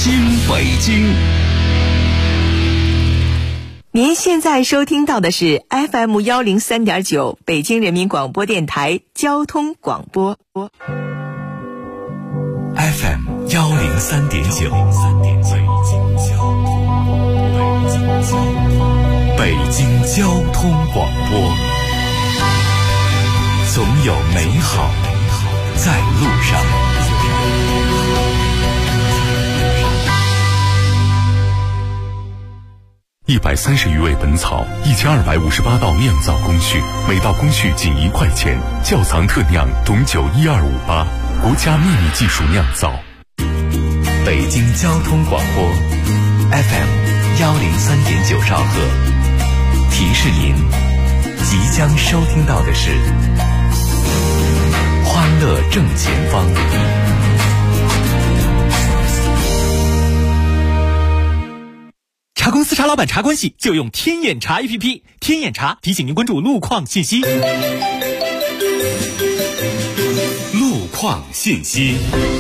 新北京。 您现在收听到的是 FM103.9 北京人民广播电台交通广播。 FM103.9 北京交通广播，总有美好在路上。130余味本草，1258道酿造工序，每道工序仅1块钱。窖藏特酿董酒12588，国家秘密技术酿造。北京交通广播 FM103.9兆赫，提示您即将收听到的是欢乐正前方。 茶公司茶老板茶关系就用天眼查 APP， 天眼查提醒您关注路况信息。 路况信息。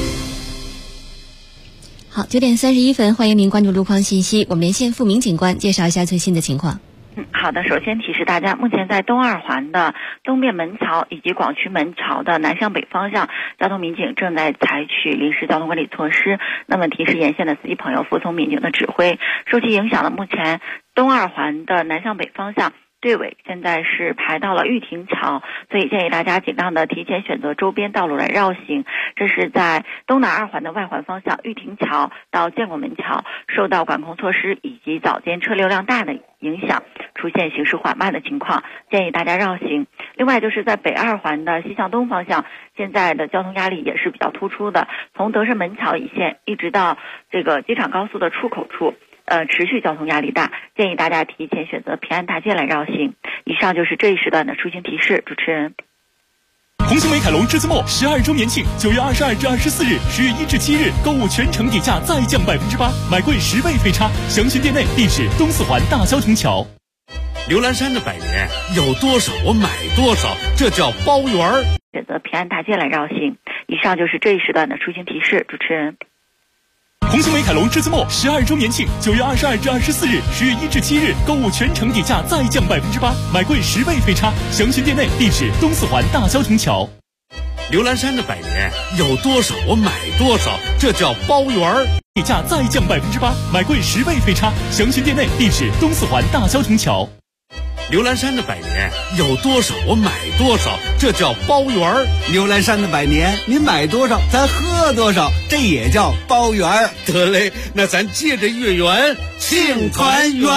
好，9点31分，欢迎您关注路况信息。我们连线付明警官，介绍一下最新的情况。 好的，首先提示大家，目前在东二环的东便门桥以及广渠门桥的南向北方向，交通民警正在采取临时交通管理措施。那么提示沿线的司机朋友服从民警的指挥。受其影响的，目前东二环的南向北方向队尾现在是排到了玉亭桥，所以建议大家尽量的提前选择周边道路来绕行。这是在东南二环的外环方向，玉亭桥到建国门桥受到管控措施以及早间车流量大的影响，出现行驶缓慢的情况，建议大家绕行。另外就是在北二环的西向东方向，现在的交通压力也是比较突出的，从德胜门桥一线一直到这个机场高速的出口处，持续交通压力大，建议大家提前选择平安大街来绕行。以上就是这一时段的出行提示，主持人。 红星美凯龙栀子墨12周年庆，9月22至24日，10月1至7日，购物全程底价再降8%，买贵10倍飞差。详询店内，地址东四环大交城桥。 刘兰山的百年有多少我买多少，这叫包圆儿。 选择平安大街来绕行。以上就是这一时段的出行提示，主持人。 红星美凯龙栀子墨12周年庆，9月22至24日，10月1至7日，购物全程底价再降8%，买贵10倍飞差。详询店内，地址东四环大交城桥。 刘兰山的百年有多少我买多少，这叫包圆儿。 底价再降8%，买贵10倍飞差。详询店内，地址东四环大交城桥。 刘兰山的百年有多少我买多少，这叫包圆儿。 刘兰山的百年，您买多少咱喝多少，这也叫包圆儿。 得嘞，那咱借着月圆庆团圆。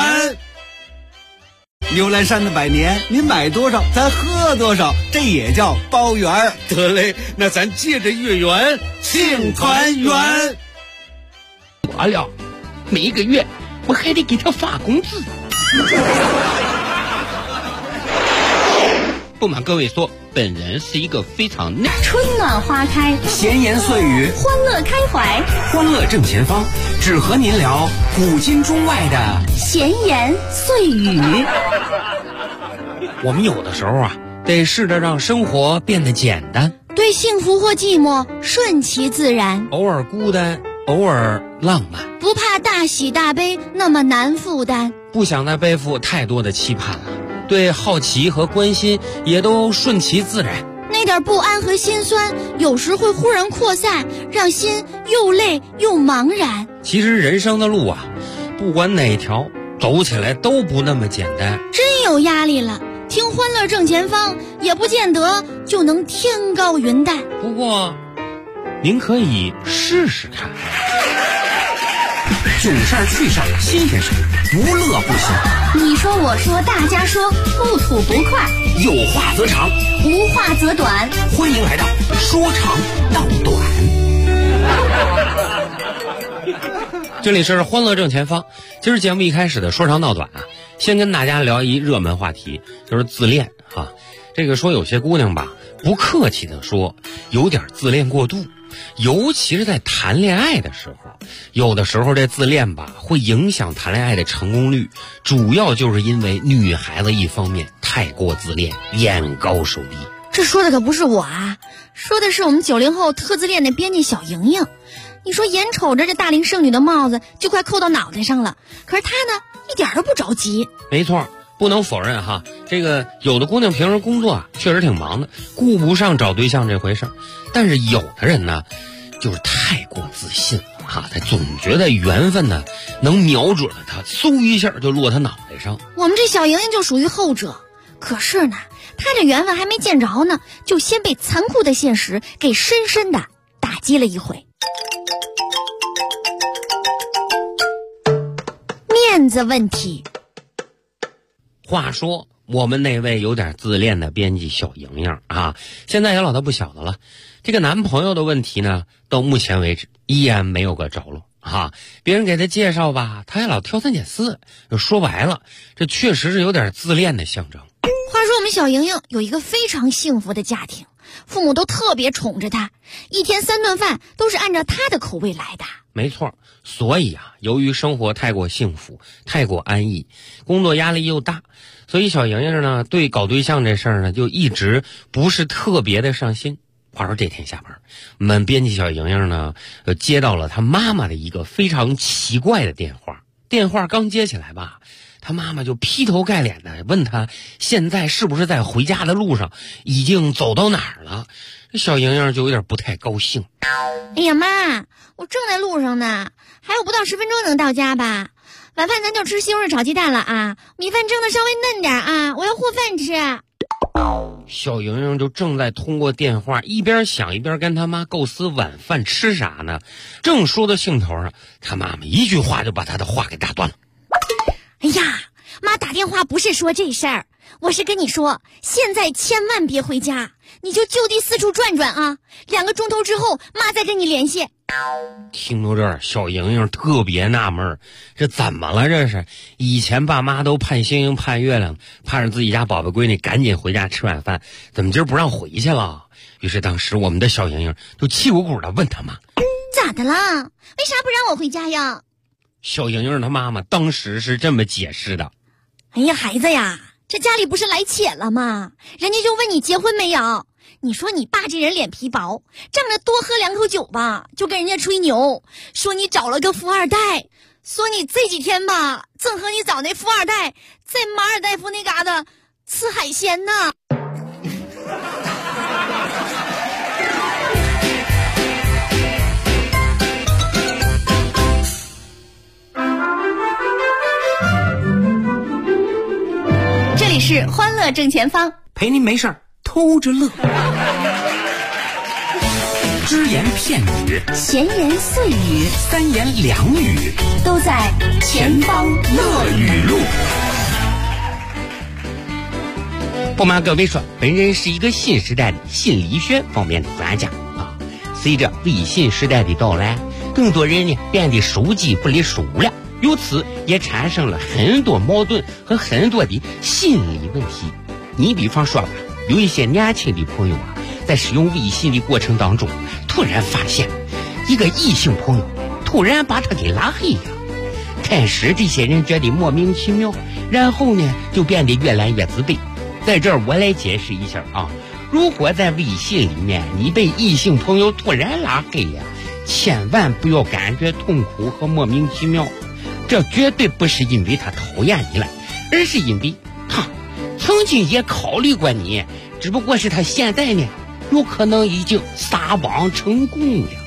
刘兰山的百年，您买多少咱喝多少，这也叫包圆儿。 得嘞，那咱借着月圆庆团圆。 完了，每个月我还得给他发工资。不瞒各位说，本人是一个非常春暖花开， 闲言碎语， 欢乐开怀， 欢乐正前方，只和您聊古今中外的闲言碎语。 我们有的时候啊，得试着让生活变得简单， 对幸福或寂寞顺其自然， 偶尔孤单，偶尔浪漫， 不怕大喜大悲那么难负担， 不想再背负太多的期盼了。对好奇和关心也都顺其自然， 那点不安和心酸有时会忽然扩散，让心又累又茫然。 其实人生的路啊，不管哪条走起来都不那么简单。 真有压力了，听欢乐正前方也不见得就能天高云淡。 不过您可以试试看。 囧事儿趣事儿新鲜事儿，不乐不行。 你说我说大家说，不吐不快， 有话则长， 无话则短。 欢迎来到说长道短。 这里是欢乐正前方。今儿节目一开始的说长道短啊，先跟大家聊一热门话题，就是自恋啊。这个说有些姑娘吧，不客气的说，有点自恋过度。尤其是在谈恋爱的时候，有的时候这自恋吧会影响谈恋爱的成功率，主要就是因为女孩子一方面太过自恋，眼高手低。 这说的可不是我啊，说的是我们90后特自恋的编辑小莹莹。 你说眼瞅着这大龄剩女的帽子就快扣到脑袋上了，可是她呢一点都不着急。 没错，不能否认哈，这个有的姑娘平时工作确实挺忙的，顾不上找对象这回事儿。但是有的人呢，就是太过自信了哈，他总觉得缘分呢能瞄准了他，嗖一下就落他脑袋上。 我们这小莹莹就属于后者，可是呢，她这缘分还没见着呢，就先被残酷的现实给深深的打击了一回。面子问题。 话说我们那位有点自恋的编辑小莹莹啊，现在也老大不小的了，这个男朋友的问题呢，到目前为止依然没有个着落啊。别人给他介绍吧，他也老挑三拣四，说白了，这确实是有点自恋的象征。 话说我们小莹莹有一个非常幸福的家庭，父母都特别宠着她，一天3顿饭都是按照她的口味来的。 没错，所以啊，由于生活太过幸福，太过安逸，工作压力又大，所以小莹莹呢，对搞对象这事儿呢，就一直不是特别的上心。话说这天下班，我们编辑小莹莹呢，接到了她妈妈的一个非常奇怪的电话。电话刚接起来吧，她妈妈就劈头盖脸的问她现在是不是在回家的路上，已经走到哪儿了。小莹莹就有点不太高兴。 哎呀妈，我正在路上呢，还有不到10分钟能到家吧。晚饭咱就吃西红柿炒鸡蛋了啊，米饭蒸的稍微嫩点啊，我要和饭吃。 小莹莹就正在通过电话一边想一边跟他妈构思晚饭吃啥呢，正说到兴头上，他妈妈一句话就把他的话给打断了。 哎呀，妈打电话不是说这事儿，我是跟你说，现在千万别回家，你就地四处转转啊，2个钟头之后妈再跟你联系。 听到这儿，小莹莹特别纳闷，这怎么了？这是以前爸妈都盼星星盼月亮，盼着自己家宝贝闺女赶紧回家吃晚饭，怎么今儿不让回去了？于是当时我们的小莹莹就气鼓鼓的问他妈： 咋的啦？为啥不让我回家呀？ 小莹莹她妈妈当时是这么解释的： 哎呀，孩子呀，这家里不是来且了吗？人家就问你结婚没有，你说你爸这人脸皮薄，仗着多喝2口酒吧，就跟人家吹牛，说你找了个富二代，说你这几天吧，正和你找那富二代在马尔代夫那嘎达吃海鲜呢。这里是欢乐正前方， 陪您没事儿偷着乐。只言片语， 闲言碎语 3言2语， 都在前方乐语录。 不瞒各位说，本人是一个新时代的心理学方面的专家啊。随着微信时代的到来，更多人呢变得手机不离手了，由此也产生了很多矛盾和很多的心理问题。你比方说吧，有一些年轻的朋友啊，在使用微信的过程当中，突然发现一个异性朋友突然把他给拉黑了。开始这些人觉得莫名其妙，然后呢就变得越来越自卑。在这儿我来解释一下啊，如果在微信里面你被异性朋友突然拉黑了，千万不要感觉痛苦和莫名其妙，这绝对不是因为他讨厌你了，而是因为他曾经也考虑过你，只不过是他现在呢有可能已经撒网成功了。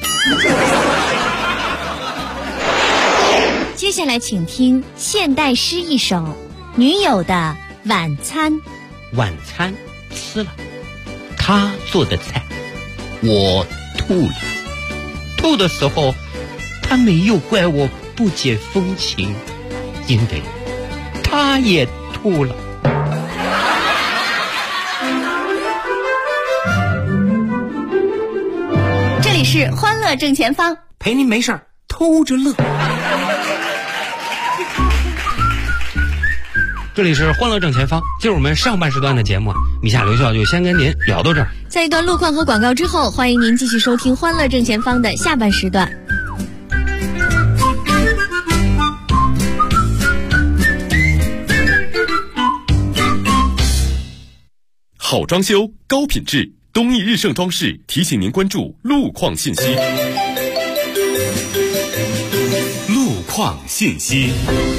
接下来请听现代诗一首《女友的晚餐》。 晚餐吃了，他做的菜我吐了，吐的时候他没有怪我不解风情，因为他也吐了。 这里是欢乐正前方， 陪您没事儿偷着乐。 这里是欢乐正前方，今儿我们上半时段的节目，米夏刘笑就先跟您聊到这儿。 在一段路况和广告之后，欢迎您继续收听欢乐正前方的下半时段。 好装修，高品质，东义日盛装饰提醒您关注路况信息。 况信息。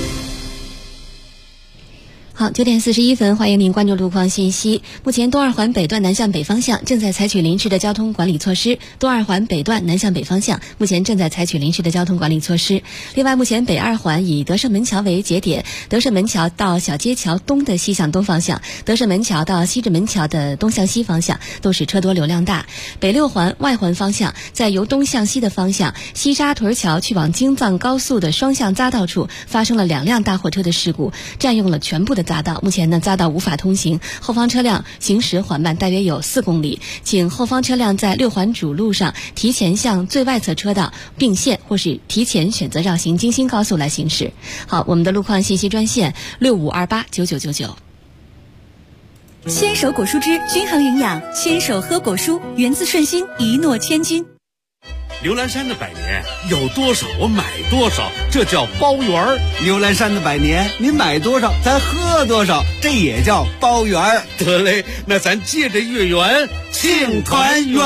好，9点41分，欢迎您关注路况信息。目前东二环北段南向北方向正在采取临时的交通管理措施。东二环北段南向北方向目前正在采取临时的交通管理措施。另外，目前北二环以德胜门桥为节点，德胜门桥到小街桥东的西向东方向，德胜门桥到西直门桥的东向西方向都是车多流量大。北六环外环方向，在由东向西的方向西沙屯桥去往京藏高速的双向匝道处发生了2辆大货车的事故，占用了全部的匝道，目前呢匝道无法通行，后方车辆行驶缓慢，大约有4公里，请后方车辆在6环主路上提前向最外侧车道并线，或是提前选择绕行京新高速来行驶。好，我们的路况信息专线65289999。 牵手果蔬汁均衡营养，牵手喝果蔬，源自顺心，一诺千金。 刘兰山的百年有多少我买多少，这叫包圆儿。 刘兰山的百年，您买多少咱喝多少，这也叫包圆儿。 得嘞，那咱借着月圆庆团圆。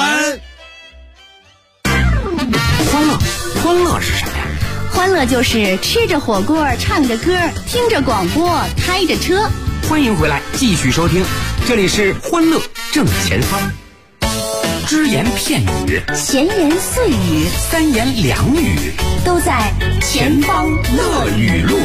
欢乐是啥呀？ 欢乐就是吃着火锅，唱着歌，听着广播，开着车。 欢迎回来，继续收听，这里是欢乐正前方。只言片语， 闲言碎语， 三言两语， 都在前方乐语录。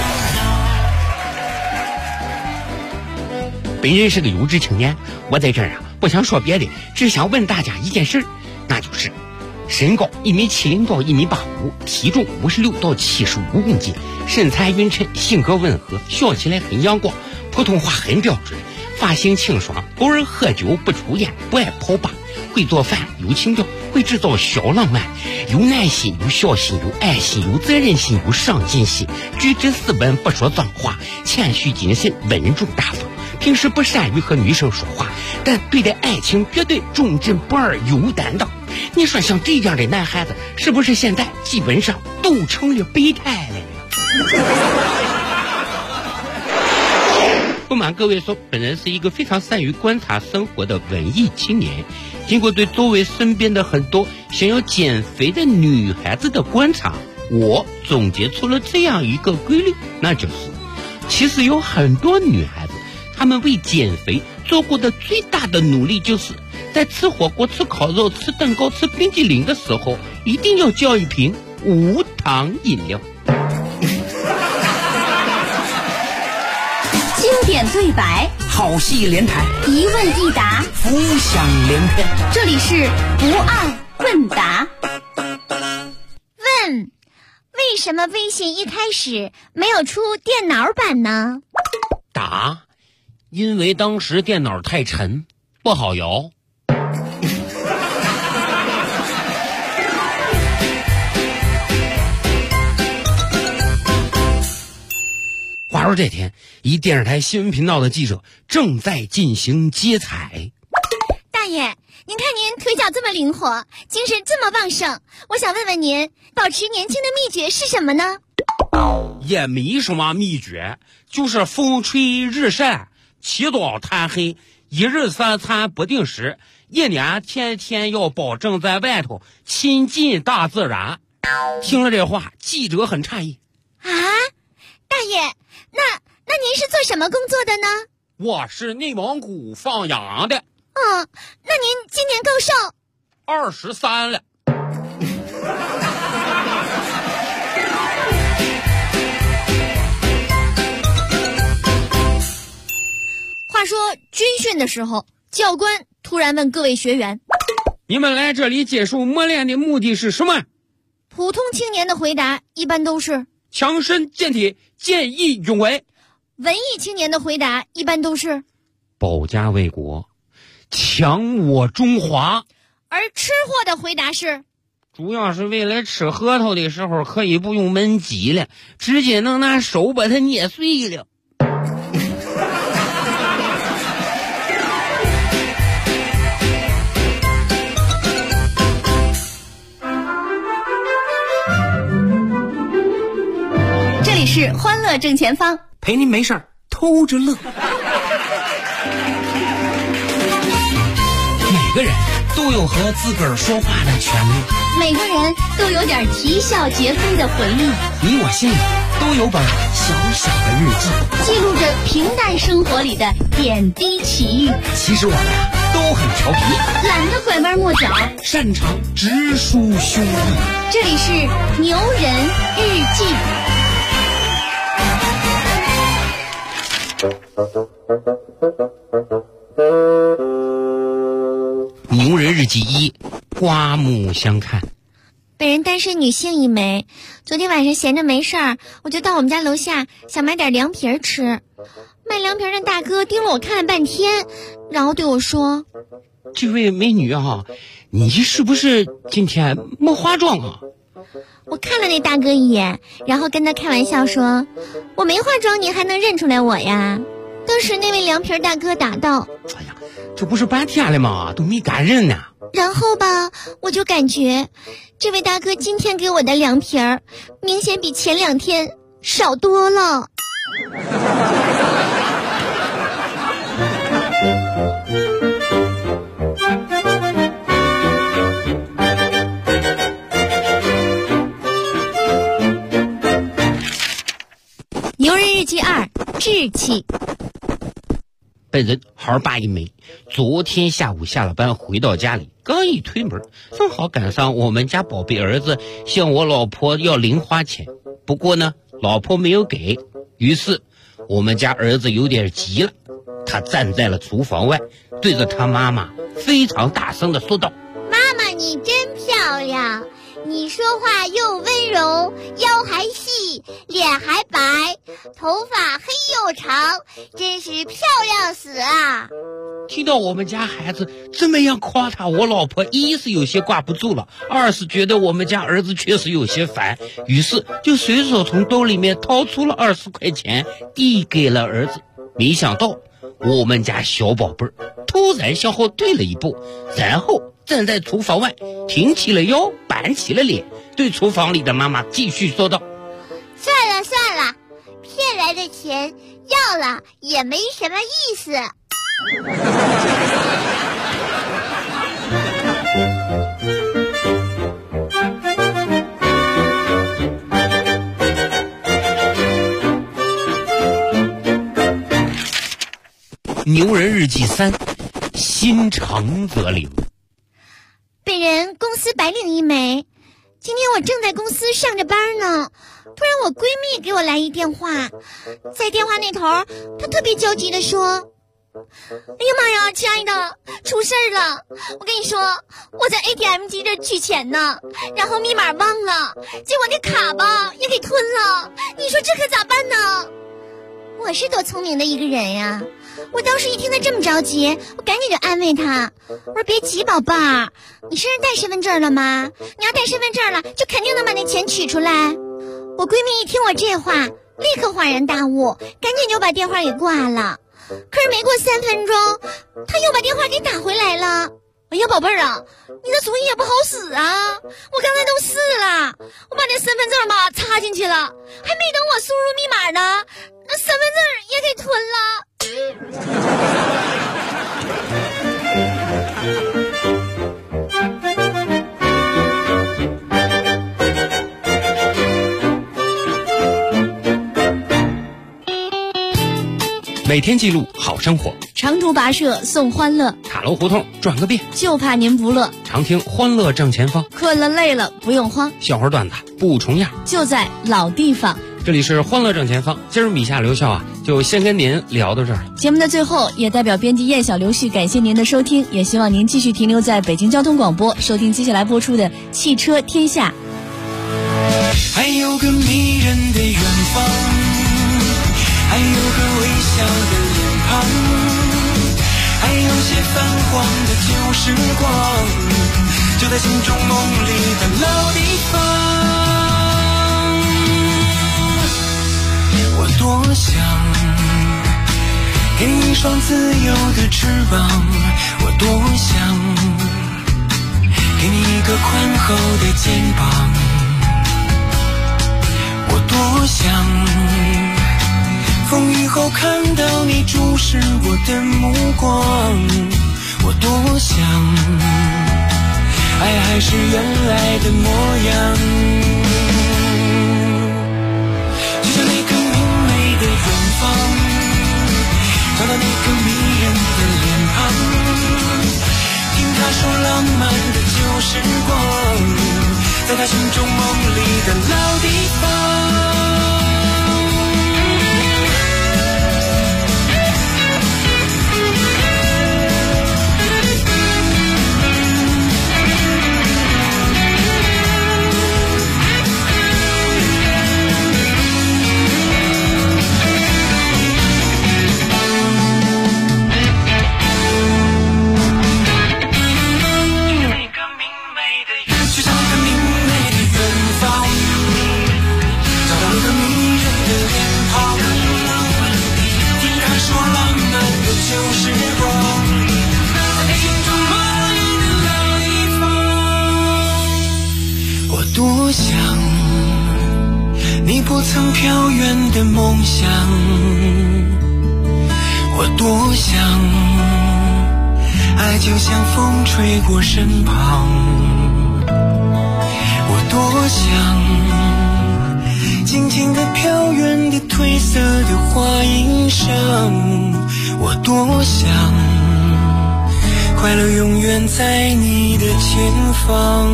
本人是个有志青年，我在这儿不想说别的，只想问大家一件事，那就是身高1.70到1.85米，体重56到75公斤，身材匀称，性格温和，笑起来很阳光，普通话很标准，发型清爽，偶尔喝酒不抽烟，不爱跑吧，会做饭，有情调，会制造小浪漫，有耐心，有孝心，有爱心，有责任心，有上进心，举止斯文，不说脏话，谦虚谨慎，稳重大方。平时不善于和女生说话，但对待爱情绝对忠贞不二，有担当。你说像这样的男孩子，是不是现在基本上都成了备胎了？不瞒各位说，本人是一个非常善于观察生活的文艺青年。经过对周围身边的很多想要减肥的女孩子的观察，我总结出了这样一个规律，那就是其实有很多女孩子，她们为减肥做过的最大的努力，就是在吃火锅、吃烤肉、吃蛋糕、吃冰激凌的时候，一定要叫一瓶无糖饮料。 经典对白， 好戏连台， 一问一答， 浮想联翩。 这里是不二问答。问：为什么微信一开始没有出电脑版呢？ 答：因为当时电脑太沉，不好摇。话说这天，一电视台新闻频道的记者正在进行接彩。 大爷，您看您腿脚这么灵活，精神这么旺盛，我想问问您，保持年轻的秘诀是什么呢？ 也没什么秘诀，就是风吹日晒，起早贪黑，一日三餐不定时，一年天天要保证在外头亲近大自然。听了这话，记者很诧异。 啊，大爷，那您是做什么工作的呢？ 我是内蒙古放羊的。 那您今年高寿 ？23了。 话说军训的时候，教官突然问各位学员： 你们来这里接受磨练的目的是什么？ 普通青年的回答一般都是强身健体，见义勇为。 文艺青年的回答一般都是保家卫国，强我中华。 而吃货的回答是主要是为了吃核桃的时候可以不用焖鸡了，直接能拿手把它捏碎了。 这里是欢乐正前方， 陪您没事儿偷着乐。每个人都有和自个儿说话的权利。 每个人都有点啼笑皆非的回忆， 你我心里都有本小小的日记， 记录着平淡生活里的点滴奇遇。 其实我们都很调皮， 懒得拐弯抹角， 擅长直抒胸臆。 这里是牛人日记。 牛人日记1，刮目相看。 本人单身女性一枚，昨天晚上闲着没事儿，我就到我们家楼下想买点凉皮儿吃。卖凉皮儿的大哥盯了我看了半天，然后对我说：“ 这位美女啊，你是不是今天没化妆啊？” 我看了那大哥一眼，然后跟他开玩笑说：“我没化妆，你还能认出来我呀？”当时那位凉皮儿大哥答道：“ 哎呀，这不是半天了吗？都没敢认呢。” 然后吧，我就感觉这位大哥今天给我的凉皮儿明显比前2天少多了。牛人日记2，志气。 本人号8一枚，昨天下午下了班回到家里，刚一推门，正好赶上我们家宝贝儿子向我老婆要零花钱，不过呢，老婆没有给，于是我们家儿子有点急了，他站在了厨房外，对着他妈妈非常大声地说道：“ 妈妈，你真漂亮，你说话又温柔，腰还细，脸还白，头发黑又长，真是漂亮死啊！” 听到我们家孩子这么样夸他，我老婆一是有些挂不住了，二是觉得我们家儿子确实有些烦，于是就随手从兜里面掏出了20块钱递给了儿子。没想到我们家小宝贝儿突然向后退了一步，然后站在厨房外，挺起了腰，板起了脸，对厨房里的妈妈继续说道：“ 算了算了，骗来的钱要了也没什么意思。” 牛人日记3，心诚则灵。 本人公司白领一枚，今天我正在公司上着班呢，突然我闺蜜给我来一电话，在电话那头她特别焦急地说：“哎呀妈呀，亲爱的，出事儿了！我跟你说，我在 ATM 机这取钱呢，然后密码忘了，结果那卡吧也给吞了，你说这可咋办呢？”我是多聪明的一个人呀！我当时一听他这么着急，我赶紧就安慰他，我说：“别急，宝贝儿，你身上带身份证了吗？你要带身份证了，就肯定能把那钱取出来。”我闺蜜一听我这话，立刻恍然大悟，赶紧就把电话给挂了。可是没过3分钟，他又把电话给打回来了。哎呀，宝贝儿啊，你的主意也不好使啊！我刚才都试了，我把那身份证吧插进去了，还没等我输入密码呢，那身份证也给吞了。 每天记录好生活， 长途跋涉送欢乐， 塔楼胡同转个遍， 就怕您不乐。 常听欢乐正前方， 困了累了不用慌， 笑话段子不重样， 就在老地方。 这里是欢乐正前方，今儿米夏刘笑就先跟您聊到这儿了。 节目的最后，也代表编辑燕小刘旭感谢您的收听，也希望您继续停留在北京交通广播，收听接下来播出的《汽车天下》。 还有个迷人的远方，还有个微笑的脸庞，还有些泛黄的旧时光，就在心中梦里的老地方。我多想给你一双自由的翅膀，我多想给你一个宽厚的肩膀，我多想风雨后看到你注视我的目光，我多想爱还是原来的模样。就像那个明媚的远方，找到那个迷人的脸庞，听他说浪漫的旧时光，在他心中梦里的老地方。多想你不曾飘远的梦想，我多想爱就像风吹过身旁，我多想静静地飘远的褪色的花衣裳，我多想快乐永远在你的前方。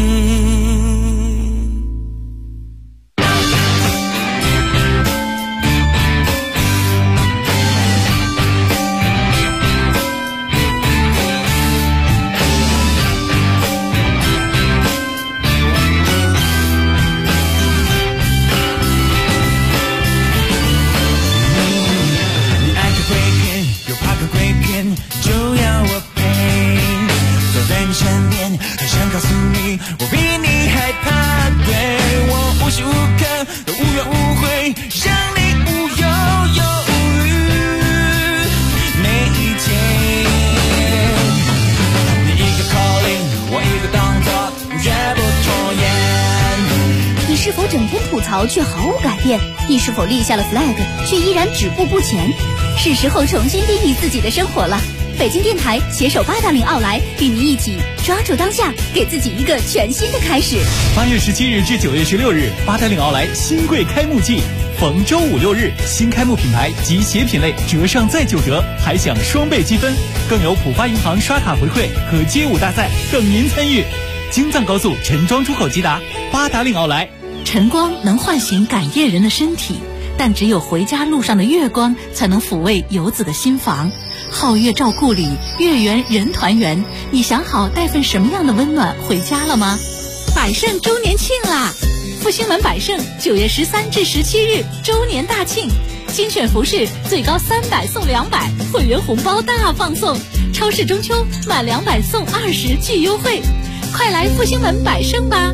却毫无改变，你是否立下了 flag 却依然止步不前？是时候重新定义自己的生活了。北京电台携手880奥莱，与您一起抓住当下，给自己一个全新的开始。 8月17日至9月16日，880奥莱新贵开幕季，逢周5、6日，新开幕品牌及鞋品类折上再9折，还享双倍积分，更有浦发银行刷卡回馈和街舞大赛等您参与。京藏高速陈庄出口吉达，880奥莱。 晨光能唤醒赶夜人的身体，但只有回家路上的月光才能抚慰游子的心房。皓月照故里，月圆人团圆。你想好带份什么样的温暖回家了吗？百盛周年庆啦！复兴门百盛9月13至17日周年大庆，精选服饰最高300送200，会员红包大放送，超市中秋满200送20巨优惠，快来复兴门百盛吧！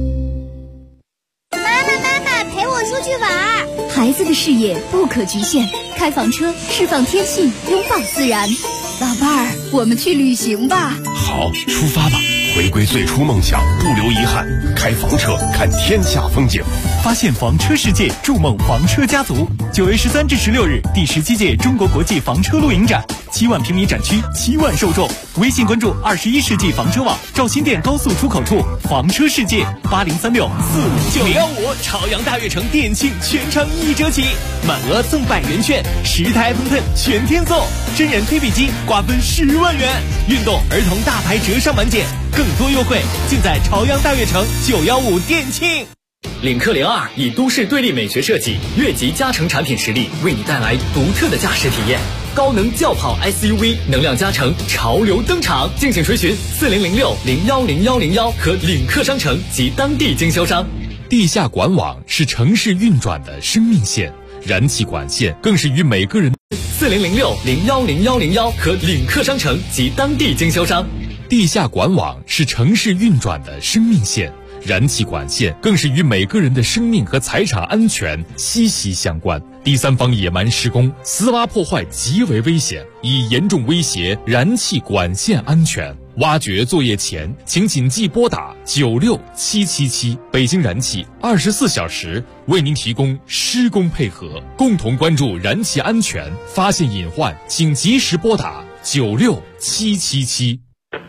出去玩，孩子的视野不可局限，开房车释放天性，拥抱自然。老伴儿，我们去旅行吧。 好，出发吧，回归最初梦想，不留遗憾。开房车看天下风景， 发现房车世界，筑梦房车家族。9月13至16日，第17届中国国际房车露营展，7万平米展区，7万受众。微信关注21世纪房车网，赵新店高速出口处房车世界，8036459515。朝阳大悦城店庆全程1折起，满额赠100元券，10台喷喷全天送，真人推背机瓜分10万元，运动儿童大牌折上满减，更多优惠尽在朝阳大悦城915店庆。 领克02以都市对立美学设计、越级加成产品实力，为你带来独特的驾驶体验。高能轿跑 SUV 能量加成潮流登场，敬请垂询4006010101和领克商城及当地经销商。 地下管网是城市运转的生命线，燃气管线更是与每个人。 4006010101和领克商城及当地经销商。 地下管网是城市运转的生命线，燃气管线更是与每个人的生命和财产安全息息相关。第三方野蛮施工、私挖破坏极为危险，已严重威胁燃气管线安全。挖掘作业前，请谨记拨打96777，北京燃气24小时为您提供施工配合，共同关注燃气安全，发现隐患请及时拨打96777。 4006010101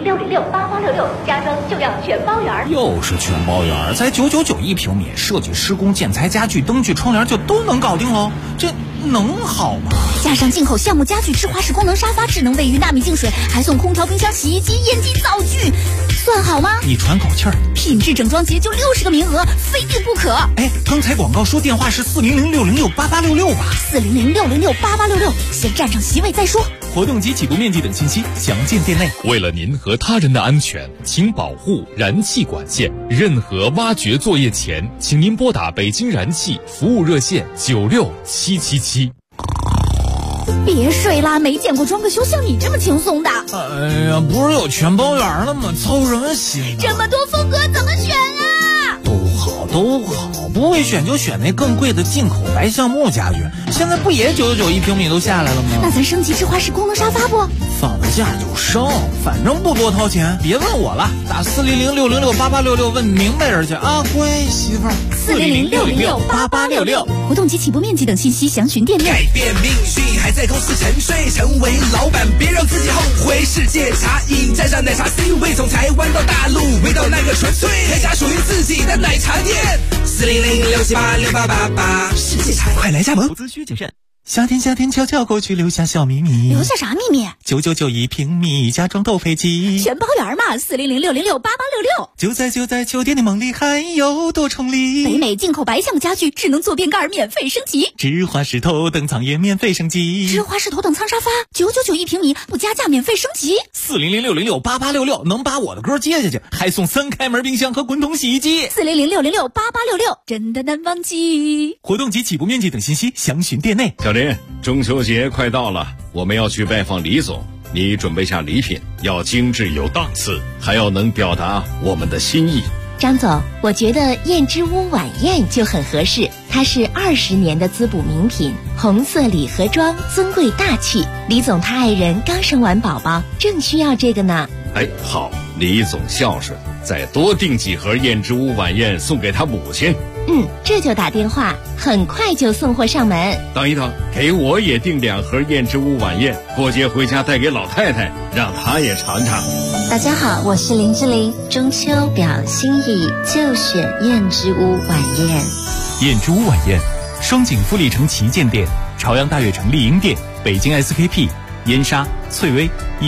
400-606-8866，家装就要全包圆。 又是全包圆，才999一平米，设计、施工、建材、家具、灯具、窗帘就都能搞定喽，这能好吗？ 加上进口橡木家具、智华式功能沙发、智能卫浴、纳米净水，还送空调、冰箱、洗衣机、烟机、灶具，算好吗？ 你喘口气儿。 品质整装节就60个名额，非订不可。 哎，刚才广告说电话是400-606-8866吧 400-606-8866，先占上席位再说。 活动及起步面积等信息详见店内。 为了您和他人的安全，请保护燃气管线。任何挖掘作业前，请您拨打北京燃气服务热线96777。 别睡啦，没见过装个修像你这么轻松的。 哎呀，不是有全包圆了吗？操什么心？ 这么多风格怎么选啊？ 都好，不会选就选那更贵的进口白橡木家具。现在不也999一平米都下来了吗？ 那咱升级智华式功能沙发不？ 放了假就升，反正不多掏钱。别问我了，打400-606-8866问明白人去啊，乖媳妇儿。 400-606-8866，活动及起步面积等信息详询店内。 改变命运还在公司沉睡，成为老板别让自己后悔。世界茶饮沾上奶茶 C 位，从台湾到大陆，味道那个纯粹，开家属于自己的奶茶店。400-678-6888，世界茶快来加盟。 投资需谨慎。夏天悄悄过去，留下小秘密。 留下啥秘密 ？999一平米，家装都配齐， 全包圆嘛。400-606-8866， 就在酒店的梦里，还有多重礼。 北美进口白橡木家具，智能坐便盖免费升级， 智华式头等舱也免费升级， 智华式头等舱沙发999一平米，不加价免费升级。 400-606-8866，能把我的歌接下去，还送3开门冰箱和滚筒洗衣机。 400-606-8866，真的难忘记。 活动及起步面积等信息详询店内。 小林，中秋节快到了，我们要去拜访李总，你准备下礼品，要精致有档次，还要能表达我们的心意。 张总，我觉得燕之屋晚宴就很合适，它是20年的滋补名品，红色礼盒装，尊贵大气。李总他爱人刚生完宝宝，正需要这个呢。 哎，好，李总孝顺，再多订几盒燕之屋晚宴送给他母亲。 这就打电话，很快就送货上门。 等一等，给我也订2盒燕之屋晚宴，过节回家带给老太太，让她也尝尝。 大家好，我是林志玲，中秋表心意就选燕之屋晚宴。 燕之屋晚宴，双井富力城旗舰店、朝阳大悦城丽婴店、北京 SKP、燕莎、翠微。